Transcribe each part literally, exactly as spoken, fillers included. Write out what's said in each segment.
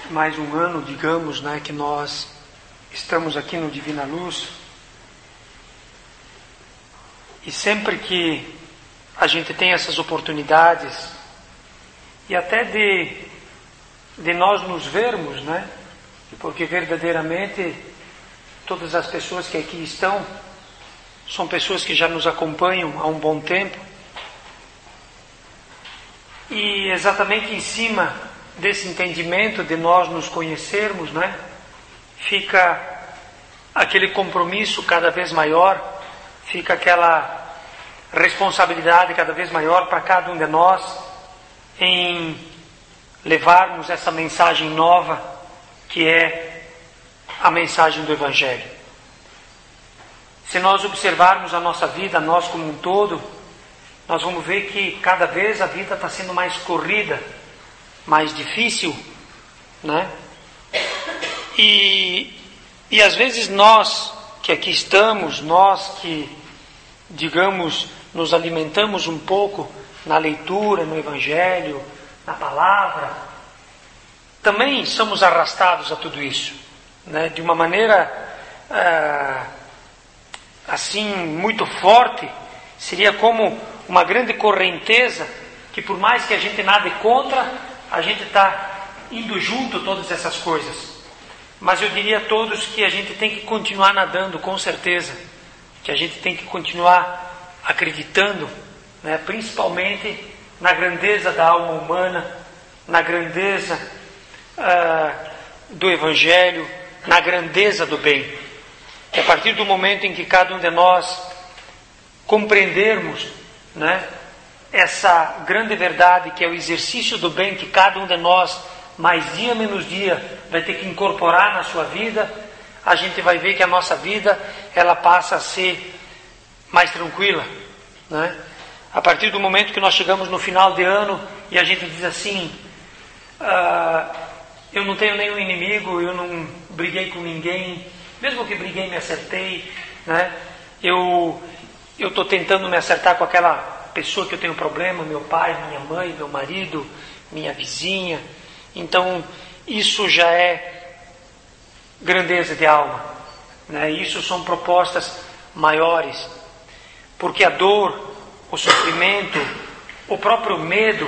mais um ano, digamos, né, que nós estamos aqui no Divina Luz. E sempre que a gente tem essas oportunidades, e até de, de nós nos vermos, né, porque verdadeiramente todas as pessoas que aqui estão são pessoas que já nos acompanham há um bom tempo. E exatamente em cima desse entendimento de nós nos conhecermos, né, fica aquele compromisso cada vez maior, fica aquela responsabilidade cada vez maior para cada um de nós em levarmos essa mensagem nova, que é a mensagem do Evangelho. Se nós observarmos a nossa vida, nós como um todo, nós vamos ver que cada vez a vida está sendo mais corrida, mais difícil, né? E, e às vezes nós que aqui estamos, nós que, digamos, nos alimentamos um pouco na leitura, no Evangelho, na palavra, também somos arrastados a tudo isso, né? De uma maneira ah, assim muito forte. Seria como uma grande correnteza que, por mais que a gente nade contra, a gente está indo junto todas essas coisas. Mas eu diria a todos que a gente tem que continuar nadando, com certeza, que a gente tem que continuar acreditando, né, principalmente na grandeza da alma humana, na grandeza uh, do Evangelho, na grandeza do bem. Que a partir do momento em que cada um de nós compreendermos, né, essa grande verdade que é o exercício do bem que cada um de nós, mais dia menos dia, vai ter que incorporar na sua vida, a gente vai ver que a nossa vida ela passa a ser mais tranquila, né? A partir do momento que nós chegamos no final de ano e a gente diz assim, ah, eu não tenho nenhum inimigo, eu não briguei com ninguém, mesmo que briguei me acertei, né? Eu eu estou tentando me acertar com aquela pessoa que eu tenho problema, meu pai, minha mãe, meu marido, minha vizinha. Então isso já é grandeza de alma, né? Isso são propostas maiores, porque a dor, o sofrimento, o próprio medo,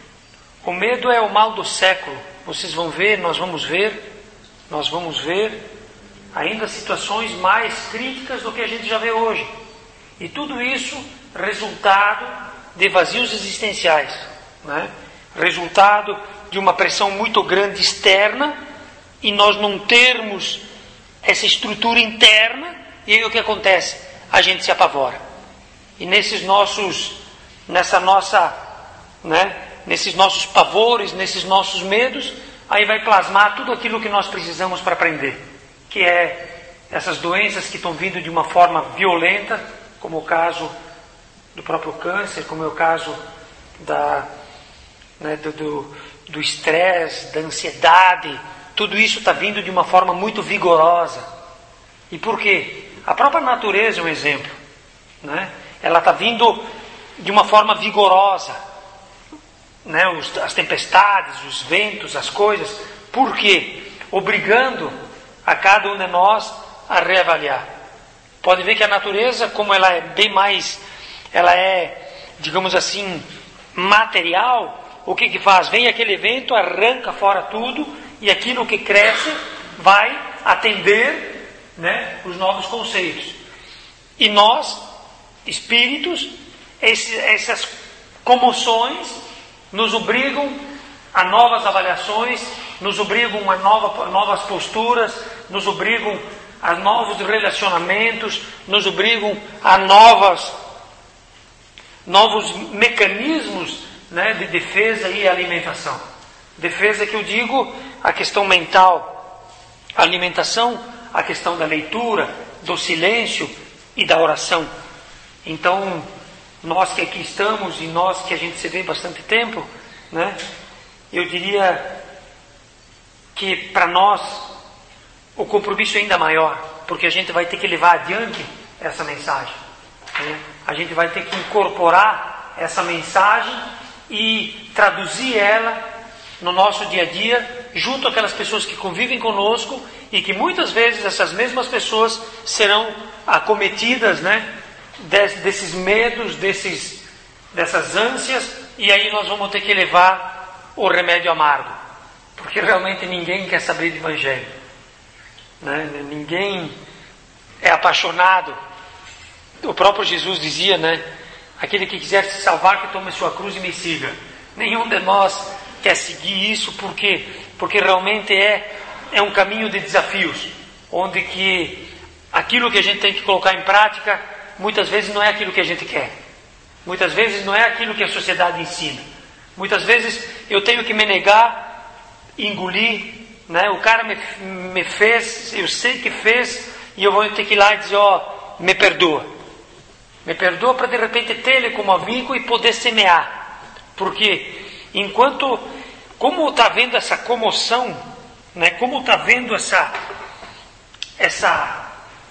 o medo é o mal do século. Vocês vão ver, nós vamos ver, nós vamos ver ainda situações mais críticas do que a gente já vê hoje. E tudo isso resultado de vazios existenciais, né? Resultado de uma pressão muito grande externa e nós não termos essa estrutura interna, e aí o que acontece? A gente se apavora. E nesses nossos, nessa nossa, né, nesses nossos pavores, nesses nossos medos, aí vai plasmar tudo aquilo que nós precisamos para aprender, que é essas doenças que estão vindo de uma forma violenta, como o caso do próprio câncer, como é o caso da, né, do estresse, da ansiedade. Tudo isso está vindo de uma forma muito vigorosa. E por quê? A própria natureza é um exemplo, né? Ela está vindo de uma forma vigorosa, né? Os, as tempestades, os ventos, as coisas. Por quê? Obrigando a cada um de nós a reavaliar. Pode ver que a natureza, como ela é bem mais, ela é, digamos assim, material, o que que faz? Vem aquele evento, arranca fora tudo, e aquilo que cresce vai atender, né, os novos conceitos. E nós, espíritos, esse, essas comoções nos obrigam a novas avaliações, nos obrigam a nova, novas posturas, nos obrigam a novos relacionamentos, nos obrigam a novas, novos mecanismos, né, de defesa e alimentação. Defesa que eu digo, a questão mental, a alimentação, a questão da leitura, do silêncio e da oração. Então, nós que aqui estamos e nós que a gente se vê bastante tempo, né, eu diria que para nós o compromisso é ainda maior, porque a gente vai ter que levar adiante essa mensagem, né? A gente vai ter que incorporar essa mensagem e traduzir ela no nosso dia a dia junto àquelas pessoas que convivem conosco e que muitas vezes essas mesmas pessoas serão acometidas, né, desses medos, desses, dessas ânsias, e aí nós vamos ter que levar o remédio amargo, porque realmente ninguém quer saber de evangelho, né? Ninguém é apaixonado. O próprio Jesus dizia, né, aquele que quiser se salvar, que tome sua cruz e me siga. Nenhum de nós quer seguir isso, porque porque realmente é é um caminho de desafios, onde que aquilo que a gente tem que colocar em prática muitas vezes não é aquilo que a gente quer, muitas vezes não é aquilo que a sociedade ensina, muitas vezes eu tenho que me negar, engolir, né? O cara me, me fez, eu sei que fez, e eu vou ter que ir lá e dizer, ó, oh, me perdoa, me perdoa, para de repente ter ele como amigo e poder semear, porque enquanto, como está vendo essa comoção, né? Como está vendo essa essa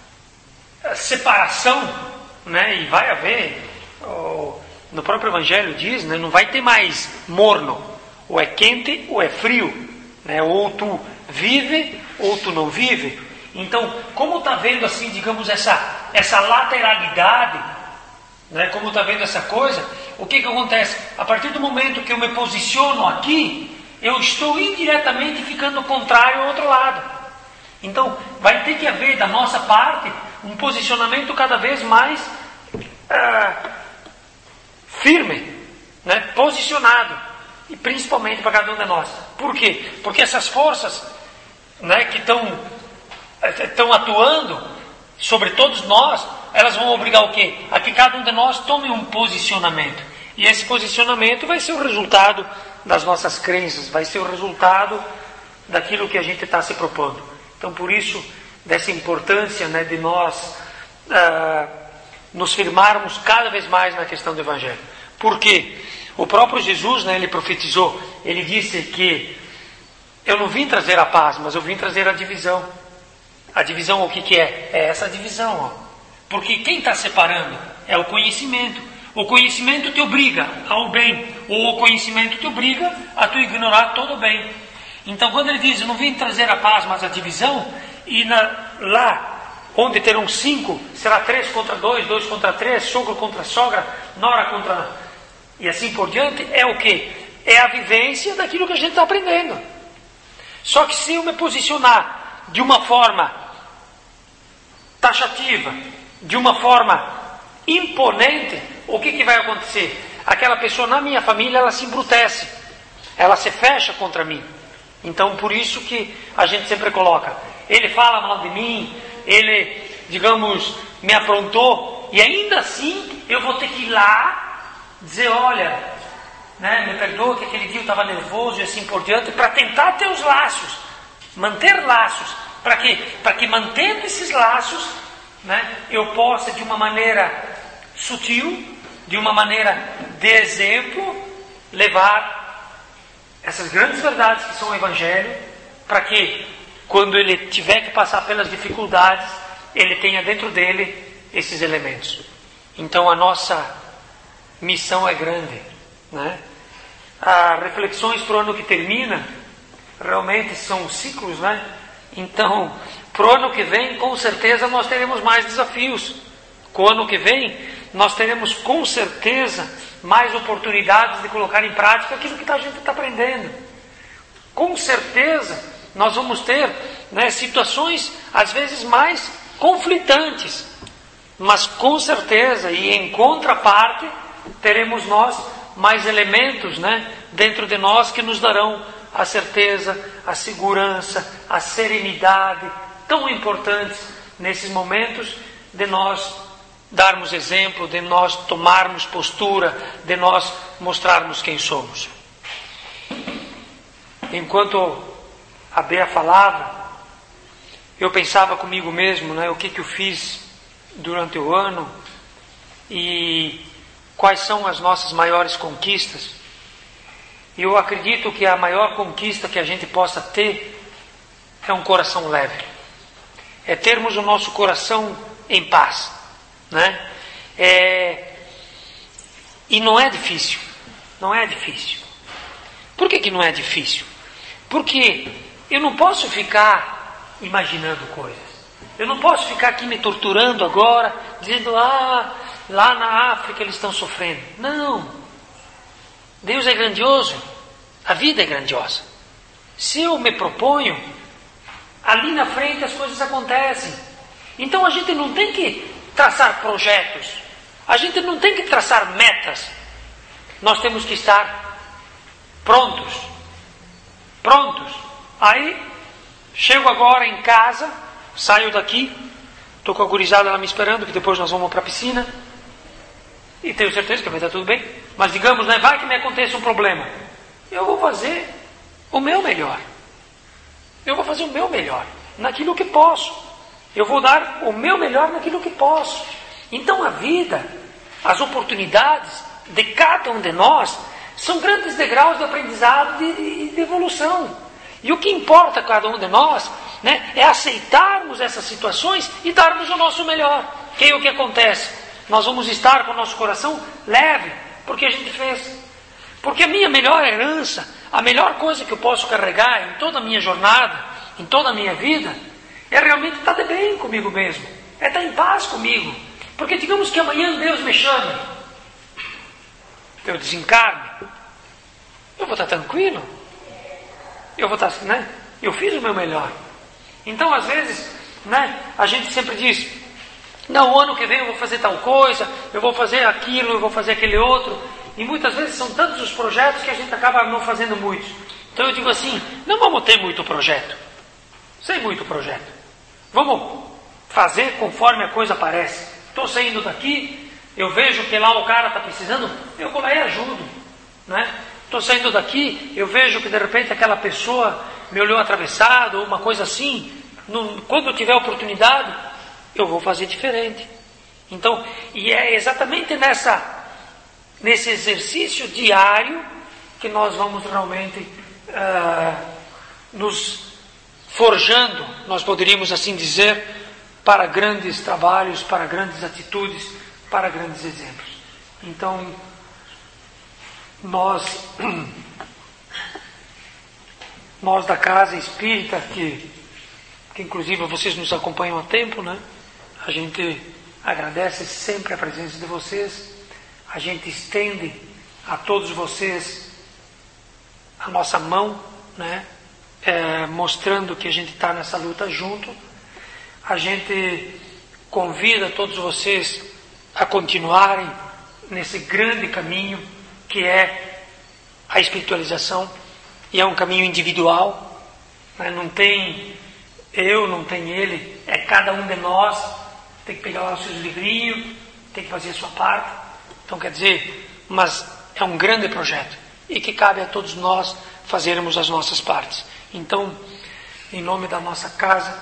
separação, né? E vai haver, oh, no próprio Evangelho diz, né? Não vai ter mais morno, ou é quente ou é frio, né? Ou tu vive ou tu não vive. Então, como está vendo assim, digamos, essa, essa lateralidade, né? Como está vendo essa coisa, o que que acontece? A partir do momento que eu me posiciono aqui, eu estou indiretamente ficando contrário ao outro lado. Então, vai ter que haver da nossa parte um posicionamento cada vez mais uh, firme, né? Posicionado, e principalmente para cada um de nós. Por quê? Porque essas forças, né, que estão estão atuando sobre todos nós, elas vão obrigar o quê? A que cada um de nós tome um posicionamento. E esse posicionamento vai ser o resultado das nossas crenças, vai ser o resultado daquilo que a gente está se propondo. Então, por isso, dessa importância, né, de nós uh, nos firmarmos cada vez mais na questão do Evangelho. Porque o próprio Jesus, né, ele profetizou, ele disse que eu não vim trazer a paz, mas eu vim trazer a divisão. A divisão, o que, que é? É essa divisão, ó. Porque quem está separando é o conhecimento. O conhecimento te obriga ao bem, ou o conhecimento te obriga a tu ignorar todo o bem. Então, quando ele diz, eu não vim trazer a paz, mas a divisão, e na, lá onde terão cinco, será três contra dois, dois contra três, sogro contra sogra, nora contra... e assim por diante, é o quê? É a vivência daquilo que a gente está aprendendo. Só que se eu me posicionar de uma forma taxativa, de uma forma imponente, o que, que vai acontecer? Aquela pessoa na minha família, ela se embrutece, ela se fecha contra mim. Então, por isso que a gente sempre coloca, ele fala mal de mim, ele, digamos, me aprontou, e ainda assim eu vou ter que ir lá dizer, olha, né, me perdoa que aquele dia eu estava nervoso e assim por diante, para tentar ter os laços, manter laços, para quê? Para que mantendo esses laços, né, eu possa de uma maneira sutil, de uma maneira de exemplo, levar essas grandes verdades que são o Evangelho, para que quando ele tiver que passar pelas dificuldades, ele tenha dentro dele esses elementos. Então a nossa missão é grande, né? As reflexões para o ano que termina realmente são ciclos, né? Então, para o ano que vem, com certeza nós teremos mais desafios. Com o ano que vem, nós teremos com certeza mais oportunidades de colocar em prática aquilo que a gente está aprendendo. Com certeza nós vamos ter, né, situações às vezes mais conflitantes, mas com certeza, e em contraparte, teremos nós mais elementos, né, dentro de nós que nos darão a certeza, a segurança, a serenidade, tão importantes nesses momentos de nós darmos exemplo, de nós tomarmos postura, de nós mostrarmos quem somos. Enquanto a Bea falava, eu pensava comigo mesmo, né, o que, que eu fiz durante o ano e quais são as nossas maiores conquistas. E eu acredito que a maior conquista que a gente possa ter é um coração leve. É termos o nosso coração em paz, né? É... E não é difícil. Não é difícil. Por que que não é difícil? Porque eu não posso ficar imaginando coisas. Eu não posso ficar aqui me torturando agora, dizendo, ah, lá na África eles estão sofrendo. Não. Deus é grandioso. A vida é grandiosa. Se eu me proponho, ali na frente as coisas acontecem. Então a gente não tem que traçar projetos. A gente não tem que traçar metas. Nós temos que estar prontos. Prontos. Aí, chego agora em casa, saio daqui, estou com a gurizada lá me esperando, que depois nós vamos para a piscina. E tenho certeza que vai dar tudo bem. Mas digamos, né, vai que me aconteça um problema. Eu vou fazer o meu melhor. Eu vou fazer o meu melhor, naquilo que posso. Eu vou dar o meu melhor naquilo que posso. Então a vida, as oportunidades de cada um de nós, são grandes degraus de aprendizado e de, de evolução. E o que importa a cada um de nós, né, é aceitarmos essas situações e darmos o nosso melhor. Que é o que acontece? Nós vamos estar com o nosso coração leve, porque a gente fez. Porque a minha melhor herança, a melhor coisa que eu posso carregar em toda a minha jornada, em toda a minha vida, é realmente estar de bem comigo mesmo. É estar em paz comigo. Porque digamos que amanhã Deus me chame, eu desencarne, eu vou estar tranquilo. Eu vou estar, né? Eu fiz o meu melhor. Então, às vezes, né, a gente sempre diz, não, o ano que vem eu vou fazer tal coisa, eu vou fazer aquilo, eu vou fazer aquele outro. E muitas vezes são tantos os projetos que a gente acaba não fazendo muitos. Então eu digo assim, não vamos ter muito projeto. Sem muito projeto. Vamos fazer conforme a coisa aparece. Estou saindo daqui, eu vejo que lá o cara está precisando, eu vou lá e ajudo. Né? Estou saindo daqui, eu vejo que de repente aquela pessoa me olhou atravessado, ou uma coisa assim. No, quando eu tiver oportunidade, eu vou fazer diferente. Então, e é exatamente nessa... nesse exercício diário que nós vamos realmente uh, nos forjando, nós poderíamos assim dizer, para grandes trabalhos, para grandes atitudes, para grandes exemplos. Então, nós, nós da Casa Espírita, que, que inclusive vocês nos acompanham há tempo, né? A gente agradece sempre a presença de vocês. A gente estende a todos vocês a nossa mão, né? É, mostrando que a gente está nessa luta junto. A gente convida todos vocês a continuarem nesse grande caminho que é a espiritualização. E é um caminho individual, né? Não tem eu, não tem ele, é cada um de nós. Tem que pegar lá os seus livrinhos, tem que fazer a sua parte. Então, quer dizer, mas é um grande projeto e que cabe a todos nós fazermos as nossas partes. Então, em nome da nossa casa,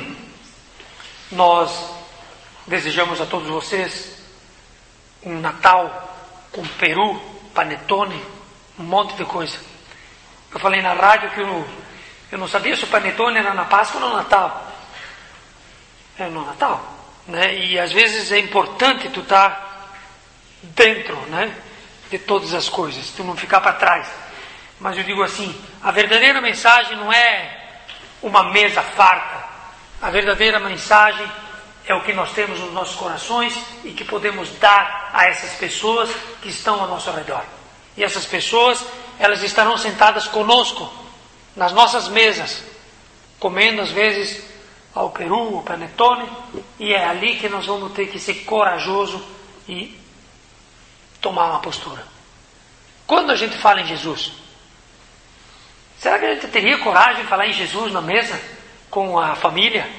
nós desejamos a todos vocês um Natal com peru, panetone, um monte de coisa. Eu falei na rádio que eu, eu não sabia se o panetone era na Páscoa ou no Natal. É no Natal, né? E às vezes é importante tu estar dentro, né, de todas as coisas, tu não ficar para trás. Mas eu digo assim, a verdadeira mensagem não é uma mesa farta. A verdadeira mensagem é o que nós temos nos nossos corações e que podemos dar a essas pessoas que estão ao nosso redor. E essas pessoas, elas estarão sentadas conosco nas nossas mesas, comendo às vezes ao peru, ao panetone, e é ali que nós vamos ter que ser corajosos e tomar uma postura. Quando a gente fala em Jesus, será que a gente teria coragem de falar em Jesus na mesa com a família?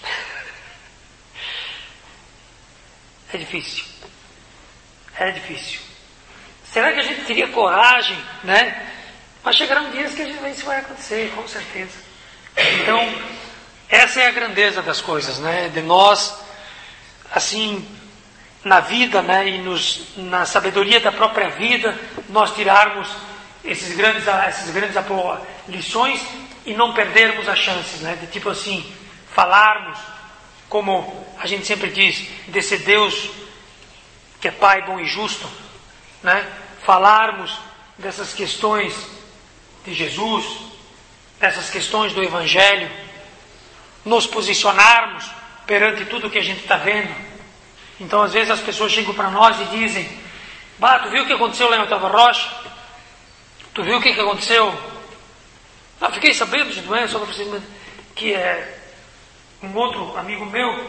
É difícil. É difícil. Será que a gente teria coragem, né? Mas chegarão dias que a gente, isso vai acontecer, com certeza. Então, essa é a grandeza das coisas, né? De nós, assim, na vida, né, e nos, na sabedoria da própria vida, nós tirarmos esses grandes, essas grandes lições e não perdermos as chances, né, de tipo assim, falarmos, como a gente sempre diz, desse Deus que é Pai bom e justo, né, falarmos dessas questões de Jesus, dessas questões do Evangelho, nos posicionarmos perante tudo que a gente está vendo. Então, às vezes, as pessoas chegam para nós e dizem: bah, tu viu o que aconteceu lá em Otávio Rocha? Tu viu o que aconteceu? Ah, fiquei sabendo de doença, que é um outro amigo meu,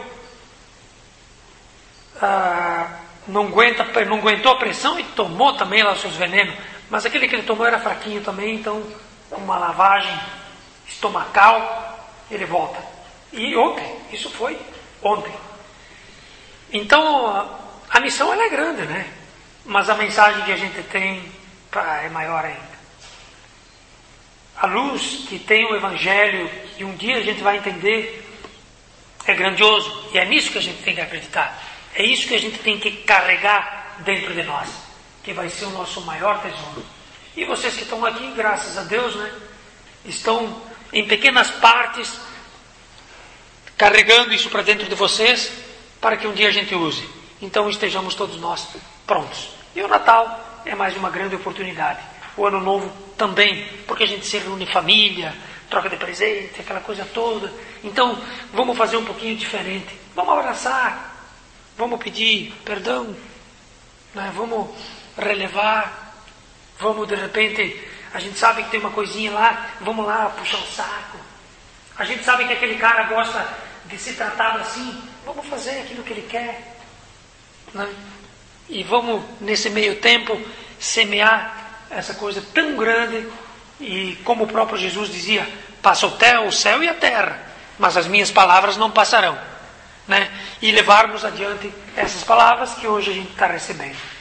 ah, não, aguenta, não aguentou a pressão e tomou também lá os seus venenos. Mas aquele que ele tomou era fraquinho também, então, com uma lavagem estomacal, ele volta. E ontem, isso foi ontem. Então, a missão ela é grande, né? Mas a mensagem que a gente tem é maior ainda. A luz que tem o Evangelho, que um dia a gente vai entender, é grandioso. E é nisso que a gente tem que acreditar. É isso que a gente tem que carregar dentro de nós, que vai ser o nosso maior tesouro. E vocês que estão aqui, graças a Deus, né, estão em pequenas partes carregando isso para dentro de vocês, para que um dia a gente use. Então estejamos todos nós prontos. E o Natal é mais uma grande oportunidade. O Ano Novo também, porque a gente se reúne em família, troca de presente, aquela coisa toda. Então, vamos fazer um pouquinho diferente. Vamos abraçar, vamos pedir perdão, né? Vamos relevar, vamos de repente, a gente sabe que tem uma coisinha lá, vamos lá puxar o saco. A gente sabe que aquele cara gosta de ser tratado assim, vamos fazer aquilo que ele quer, né? E vamos, nesse meio tempo, semear essa coisa tão grande. E como o próprio Jesus dizia: passa o céu e a terra, mas as minhas palavras não passarão, né? E levarmos adiante essas palavras que hoje a gente está recebendo.